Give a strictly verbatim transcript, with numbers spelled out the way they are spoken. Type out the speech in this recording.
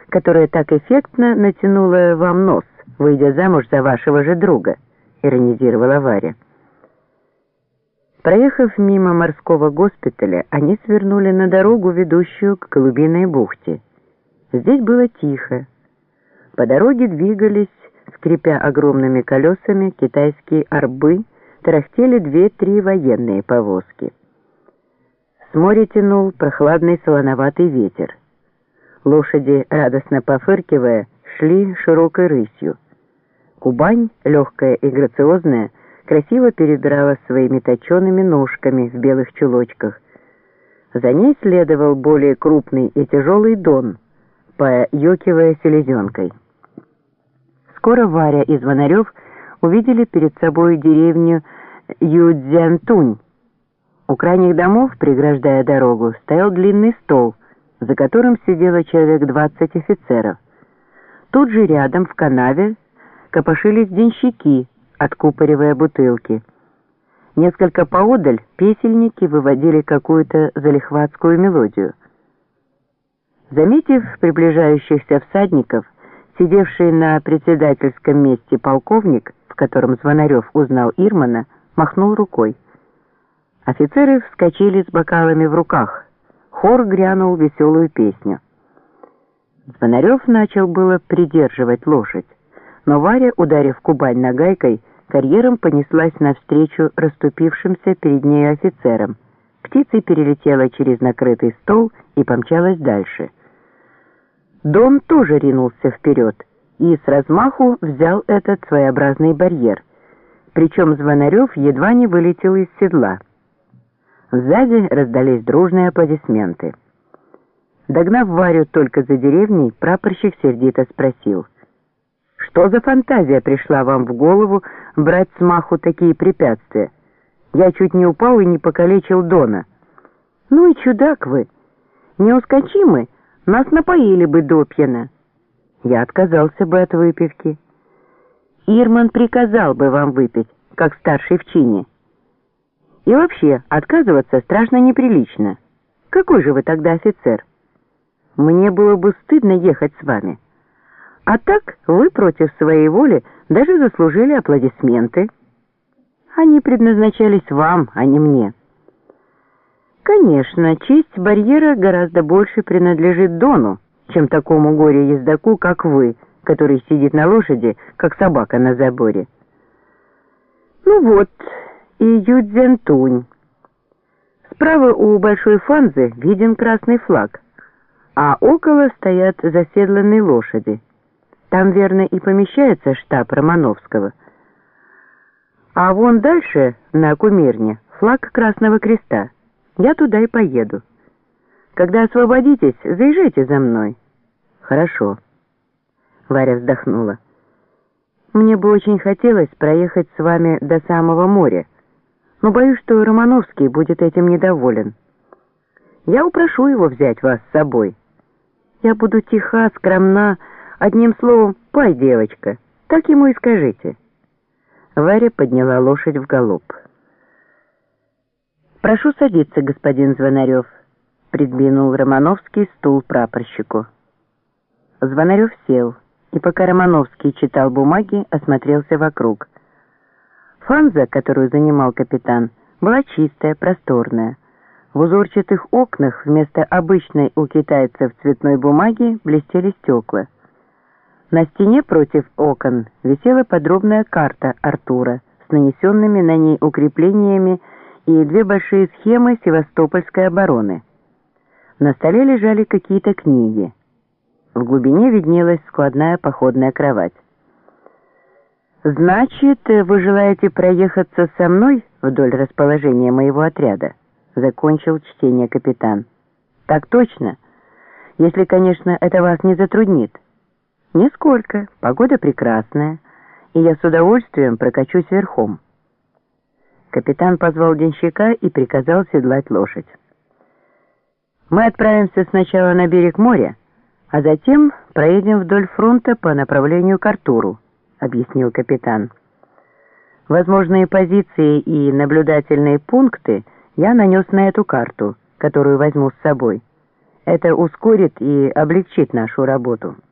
которая так эффектно натянула вам нос, выйдя замуж за вашего же друга», — иронизировала Варя. Проехав мимо морского госпиталя, они свернули на дорогу, ведущую к Голубиной бухте. Здесь было тихо. По дороге двигались, скрипя огромными колесами, китайские арбы, тарахтели две-три военные повозки. С моря тянул прохладный солоноватый ветер. Лошади, радостно пофыркивая, шли широкой рысью. Кубань, легкая и грациозная, красиво перебирала своими точеными ножками в белых чулочках. За ней следовал более крупный и тяжелый Дон, поёкивая селезенкой. Скоро Варя и Звонарев увидели перед собой деревню Юцзянтунь. У крайних домов, преграждая дорогу, стоял длинный стол, за которым сидело человек двадцать офицеров. Тут же рядом, в канаве, копошились денщики, откупоривая бутылки. Несколько поодаль песельники выводили какую-то залихватскую мелодию. Заметив приближающихся всадников, сидевший на председательском месте полковник, в котором Звонарев узнал Ирмана, махнул рукой. Офицеры вскочили с бокалами в руках. Хор грянул веселую песню. Звонарев начал было придерживать лошадь, но Варя, ударив Кубань нагайкой, карьером понеслась навстречу расступившимся перед ней офицерам. Птицей перелетела через накрытый стол и помчалась дальше. Дон тоже ринулся вперед и с размаху взял этот своеобразный барьер. Причем Звонарев едва не вылетел из седла. Сзади раздались дружные аплодисменты. Догнав Варю только за деревней, прапорщик сердито спросил: «Что за фантазия пришла вам в голову брать с маху такие препятствия? Я чуть не упал и не покалечил Дона». «Ну и чудак вы! Не ускочи мы, нас напоили бы допьяно». «Я отказался бы от выпивки». «Ирман приказал бы вам выпить, как старший в чине. И вообще, отказываться страшно неприлично. Какой же вы тогда офицер? Мне было бы стыдно ехать с вами. А так вы против своей воли даже заслужили аплодисменты. Они предназначались вам, а не мне». Конечно, честь барьера гораздо больше принадлежит Дону, чем такому горе-ездаку, как вы, который сидит на лошади, как собака на заборе. Ну вот, и Юцзянтунь. Справа у Большой Фанзы виден красный флаг, а около стоят заседланные лошади. Там, верно, и помещается штаб Романовского. А вон дальше, на кумирне, флаг Красного Креста. Я туда и поеду. Когда освободитесь, заезжайте за мной». «Хорошо». Варя вздохнула. «Мне бы очень хотелось проехать с вами до самого моря, но боюсь, что Романовский будет этим недоволен. Я упрошу его взять вас с собой. Я буду тиха, скромна, одним словом, пой, девочка, так ему и скажите». Варя подняла лошадь в галоп. «Прошу садиться, господин Звонарев», — придвинул Романовский стул прапорщику. Звонарев сел, и пока Романовский читал бумаги, осмотрелся вокруг. Фанза, которую занимал капитан, была чистая, просторная. В узорчатых окнах вместо обычной у китайцев цветной бумаги блестели стекла. На стене против окон висела подробная карта Артура с нанесенными на ней укреплениями и две большие схемы Севастопольской обороны. На столе лежали какие-то книги. В глубине виднелась складная походная кровать. «Значит, вы желаете проехаться со мной вдоль расположения моего отряда?» — закончил чтение капитан. «Так точно, если, конечно, это вас не затруднит». «Нисколько, погода прекрасная, и я с удовольствием прокачусь верхом». Капитан позвал денщика и приказал седлать лошадь. «Мы отправимся сначала на берег моря, а затем проедем вдоль фронта по направлению к Артуру», — объяснил капитан. «Возможные позиции и наблюдательные пункты я нанес на эту карту, которую возьму с собой. Это ускорит и облегчит нашу работу.